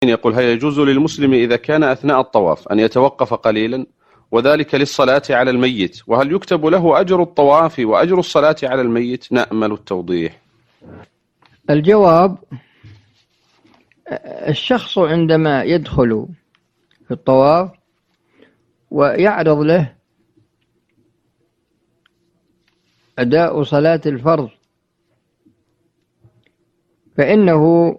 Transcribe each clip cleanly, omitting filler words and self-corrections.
يقول: هل يجوز للمسلم إذا كان أثناء الطواف أن يتوقف قليلا وذلك للصلاة على الميت، وهل يكتب له أجر الطواف وأجر الصلاة على الميت؟ نأمل التوضيح. الجواب: الشخص عندما يدخل في الطواف ويعرض له أداء صلاة الفرض فإنه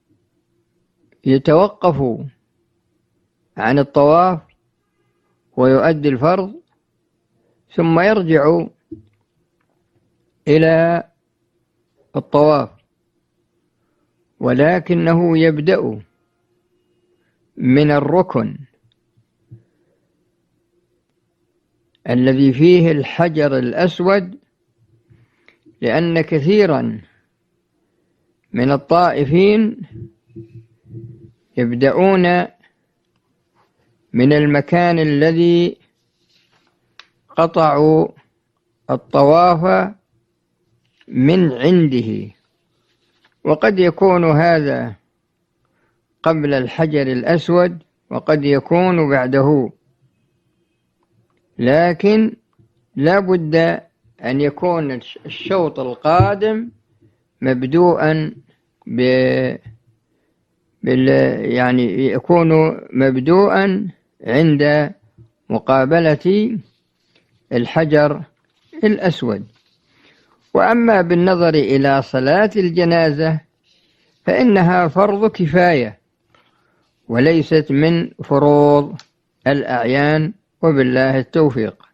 يتوقف عن الطواف ويؤدي الفرض ثم يرجع إلى الطواف، ولكنه يبدأ من الركن الذي فيه الحجر الأسود، لأن كثيرا من الطائفين يبدأون من المكان الذي قطعوا الطواف من عنده، وقد يكون هذا قبل الحجر الأسود وقد يكون بعده، لكن لا بد أن يكون الشوط القادم مبدوءا يعني يكون مبدوءا عند مقابلة الحجر الأسود. وأما بالنظر إلى صلاة الجنازة فإنها فرض كفاية وليست من فروض الأعيان، وبالله التوفيق.